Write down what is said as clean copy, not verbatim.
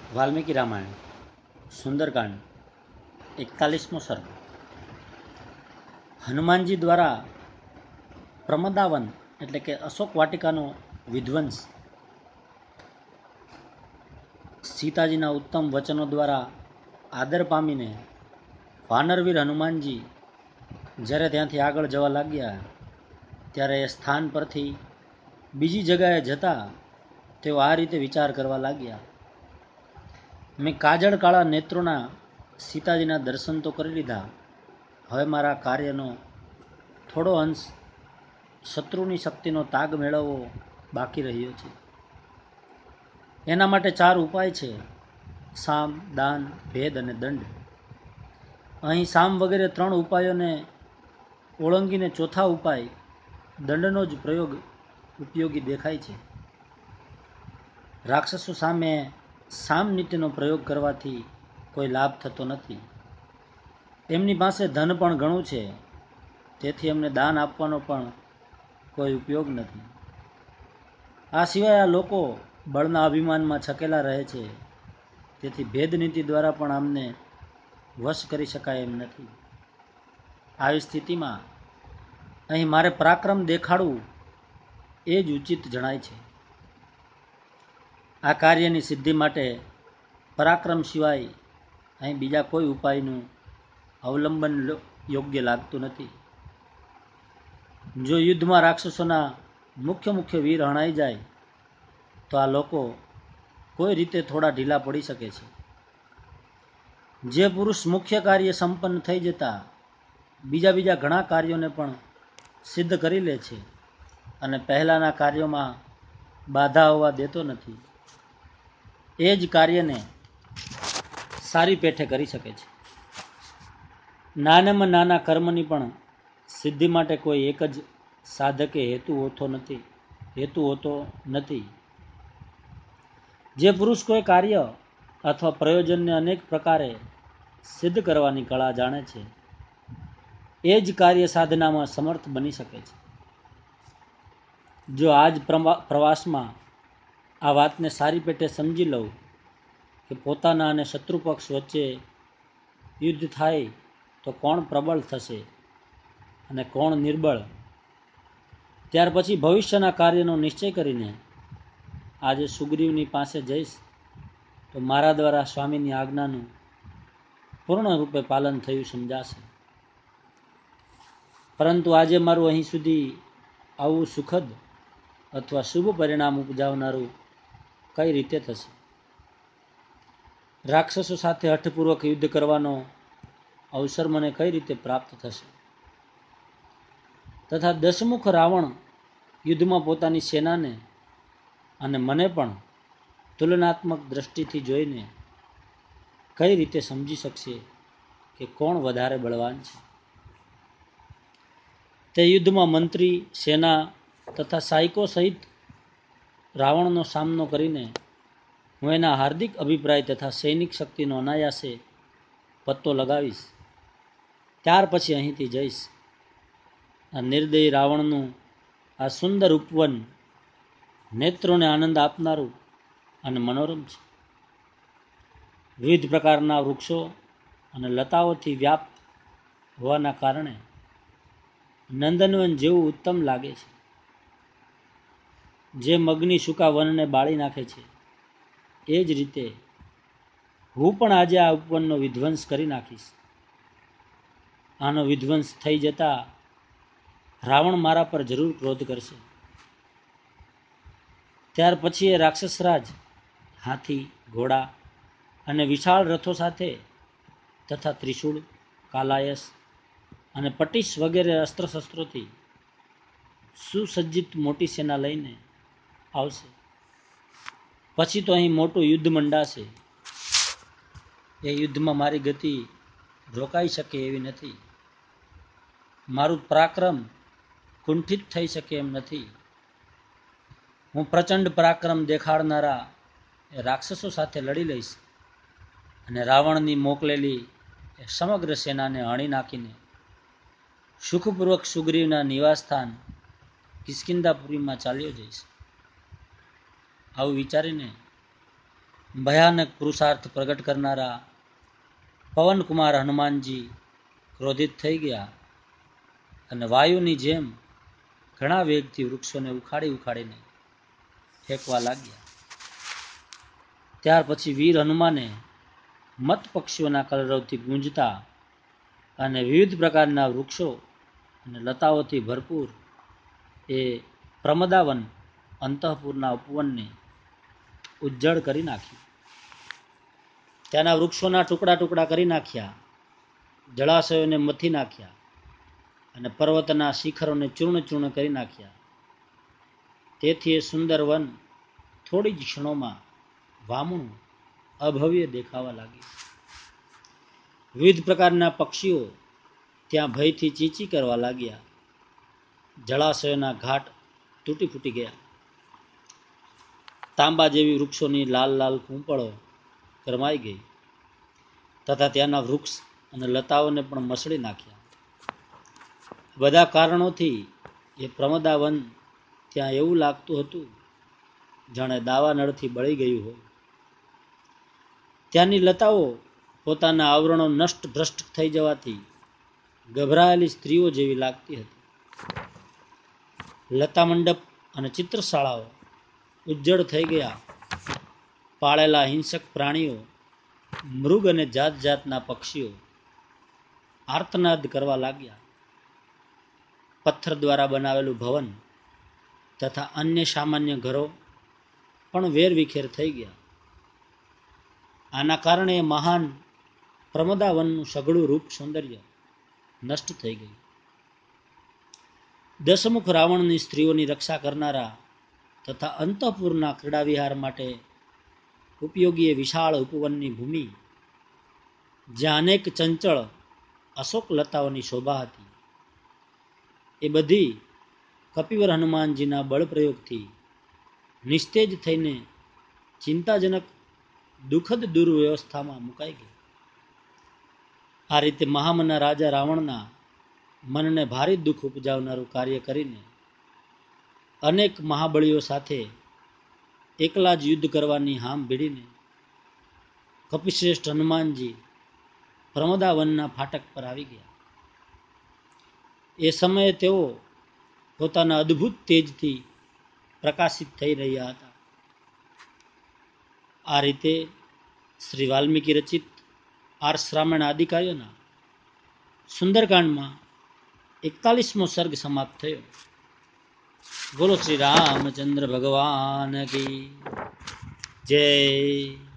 વાલ્મીકી રામાયણ સુંદરકાંડ 41મો સર્ગ। હનુમાનજી દ્વારા પ્રમદાવન એટલે કે અશોક વાટિકાનો વિધ્વંસ, સીતાજીના ઉત્તમ વચનો દ્વારા આદર પામીને વાનરવીર હનુમાનજી જ્યારે ત્યાંથી આગળ જવા લાગ્યા ત્યારે એ સ્થાન પરથી બીજી જગ્યાએ જતા તેઓ આ રીતે વિચાર કરવા લાગ્યા, મેં કાજળ કાળા નેત્રોના સીતાજીના દર્શન તો કરી લીધા, હવે મારા કાર્યનો થોડો અંશ શત્રુની શક્તિનો તાગ મેળવવો બાકી રહ્યો છે। એના માટે 4 ઉપાય છે: સામ, દાન, ભેદ અને દંડ। અહીં સામ વગેરે 3 ઉપાયોને ઓળંગીને ચોથા ઉપાય દંડનો જ પ્રયોગ ઉપયોગી દેખાય છે। રાક્ષસો સામે સામ નીતિનો પ્રયોગ કરવાથી કોઈ લાભ થતો નથી। એમની પાસે ધન પણ ઘણું છે, તેથી એમને દાન આપવાનો પણ કોઈ ઉપયોગ નથી। આ સિવાય આ લોકો બળના અભિમાનમાં છકેલા રહે છે, તેથી ભેદ નીતિ દ્વારા પણ આમને વશ કરી શકાય એમ નથી। આવી સ્થિતિમાં અહીં મારે પરાક્રમ દેખાડવું એ જ ઉચિત જણાય છે। આ કાર્યની સિદ્ધિ માટે પરાક્રમ સિવાય અહીં બીજા કોઈ ઉપાયનું અવલંબન યોગ્ય લાગતું નથી। જો યુદ્ધમાં રાક્ષસોના મુખ્ય વીર હણાઈ જાય તો આ લોકો કોઈ રીતે થોડા ઢીલા પડી શકે છે। જે પુરુષ મુખ્ય કાર્ય સંપન્ન થઈ જતા બીજા ઘણા કાર્યોને પણ સિદ્ધ કરી લે છે અને પહેલાના કાર્યોમાં બાધા આવવા દેતો નથી, એ જ કાર્યને સારી પેઠે કરી શકે છે। નાનામાં નાના કર્મની પણ સિદ્ધિ માટે કોઈ એક જ સાધકે હેતુ હોતો નથી। જે પુરુષ કોઈ કાર્ય અથવા પ્રયોજનને અનેક પ્રકારે સિદ્ધ કરવાની કળા જાણે છે, એ જ કાર્ય સાધનામાં સમર્થ બની શકે છે। જો આજ પ્રવાસમાં આ વાતને સારી પેઠે સમજી લઉં કે પોતાના અને શત્રુ પક્ષ વચ્ચે યુદ્ધ થાય તો કોણ પ્રબળ થશે અને કોણ નિર્બળ, ત્યાર પછી ભવિષ્યના કાર્યનો નિશ્ચય કરીને આજે સુગ્રીવની પાસે જઈશ તો મારા દ્વારા સ્વામીની આજ્ઞાનું પૂર્ણ રૂપે પાલન થયું સમજાશે। પરંતુ આજે મારું અહીં સુધી આવું સુખદ અથવા શુભ પરિણામ ઉપજાવનારું કઈ રીતે થશે? રાક્ષસો સાથે હઠપૂર્વક યુદ્ધ કરવાનો અવસર મને કઈ રીતે પ્રાપ્ત થશે? તથા દશમુખ રાવણ યુદ્ધમાં પોતાની સેનાને અને મને પણ તુલનાત્મક દ્રષ્ટિથી જોઈને કઈ રીતે સમજી શકશે કે કોણ વધારે બળવાન છે? તે યુદ્ધમાં મંત્રી, સેના તથા સાયકો સહિત રાવણનો સામનો કરીને હું એના હાર્દિક અભિપ્રાય તથા સૈનિક શક્તિનો અનાયાસે પત્તો લગાવીશ, ત્યાર પછી અહીંથી જઈશ। આ નિર્દયી રાવણનું આ સુંદર ઉપવન નેત્રોને આનંદ આપનારું અને મનોરમ છે। વિવિધ પ્રકારના વૃક્ષો અને લતાઓથી વ્યાપ્ત હોવાના કારણે નંદનવન જેવું ઉત્તમ લાગે છે। જે મગની સૂકા વનને બાળી નાખે છે, એ જ રીતે હું પણ આજે આ ઉપવનનો વિધ્વંસ કરી નાખીશ। આનો વિધ્વંસ થઈ જતા રાવણ મારા પર જરૂર ક્રોધ કરશે। ત્યાર પછી એ રાક્ષસરાજ હાથી, ઘોડા અને વિશાળ રથો સાથે તથા ત્રિશૂળ, કાલાયસ અને પટીશ વગેરે અસ્ત્રશસ્ત્રોથી સુસજ્જિત મોટી સેના લઈને આવશે। પછી તો અહીં મોટું યુદ્ધ મંડાશે। એ યુદ્ધમાં મારી ગતિ રોકાઈ શકે એવી નથી, મારું પરાક્રમ કુંઠિત થઈ શકે એમ નથી। હું પ્રચંડ પરાક્રમ દેખાડનારા એ રાક્ષસો સાથે લડી લઈશ અને રાવણની મોકલેલી એ સમગ્ર સેનાને હણી નાખીને સુખપૂર્વક સુગ્રીવના નિવાસસ્થાન કિષ્કિંધાપુરીમાં ચાલ્યો જઈશ। આવું વિચારીને ભયાનક પુરુષાર્થ પ્રગટ કરનારા પવનકુમાર હનુમાનજી ક્રોધિત થઈ ગયા અને વાયુની જેમ ઘણા વેગથી વૃક્ષોને ઉખાડીને ફેંકવા લાગ્યા. ત્યાર પછી વીર હનુમાને મત પક્ષીઓના કલરવથી ગુંજતા અને વિવિધ પ્રકારના વૃક્ષો અને લતાઓથી ભરપૂર એ પ્રમદાવન અંતઃપુરના ઉપવનને ઉજ્જળ કરી નાખ્યું. ત્યાંના વૃક્ષોના ટુકડા કરી નાખ્યા, જળાશયોને મથી નાખ્યા અને પર્વતના શિખરોને ચૂર્ણ કરી નાખ્યા. તેથી એ સુંદર વન થોડી જ ક્ષણોમાં વામણું અભવ્ય દેખાવા લાગ્યું. વિવિધ પ્રકારના પક્ષીઓ ત્યાં ભયથી ચીચી કરવા લાગ્યા. જળાશયોના ઘાટ તૂટી ફૂટી ગયા. તાંબા જેવી વૃક્ષોની લાલ લાલ કૂંપળો ગરમાઈ ગઈ તથા ત્યાંના વૃક્ષ અને લતાઓને પણ મસળી નાખ્યા. બધા કારણોથી એ પ્રમદાવન ત્યાં એવું લાગતું હતું જાણે દાવાનળથી બળી ગયું હોય. ત્યાંની લતાઓ પોતાના આવરણો નષ્ટ ભ્રષ્ટ થઈ જવાથી ગભરાયેલી સ્ત્રીઓ જેવી લાગતી હતી. લતા મંડપ અને ચિત્રશાળાઓ ઉજ્જડ થઈ ગયા. પાળેલા હિંસક પ્રાણીઓ, મૃગ અને જાત જાતના પક્ષીઓ આર્તનાદ કરવા લાગ્યા. પથ્થર દ્વારા બનાવેલું ભવન તથા અન્ય સામાન્ય ઘરો પણ વેરવિખેર થઈ ગયા. આના કારણે મહાન પ્રમદાવનનું સઘળું રૂપ સૌંદર્ય નષ્ટ થઈ ગયું. દશમુખ રાવણની સ્ત્રીઓની રક્ષા કરનારા તથા અંતઃપુરના ક્રીડા વિહાર માટે ઉપયોગી વિશાળ ઉપવનની ભૂમિ, જ્યાં અનેક ચંચળ અશોક લતાઓની શોભા હતી, એ બધી કપિવર હનુમાનજીના બળપ્રયોગથી નિસ્તેજ થઈને ચિંતાજનક દુઃખદ દુર્વ્યવસ્થામાં મુકાઈ ગઈ. આ રીતે મહામના રાજા રાવણના મનને ભારે દુઃખ ઉપજાવનારું કાર્ય કરીને અનેક મહાબળીઓ સાથે એકલા જ યુદ્ધ કરવાની હામ ભીડીને કપિશ્રેષ્ઠ હનુમાનજી પ્રમદાવનના ફાટક પર આવી ગયા. એ સમયે તેઓ પોતાના અદ્ભુત તેજથી પ્રકાશિત થઈ રહ્યા હતા. આ રીતે શ્રી વાલ્મીકી રચિત આર્ષ રામાયણ આદિકાવ્યના સુંદરકાંડમાં 41મો સર્ગ સમાપ્ત થયો. બોલો શ્રી રામચંદ્ર ભગવાન કી જય.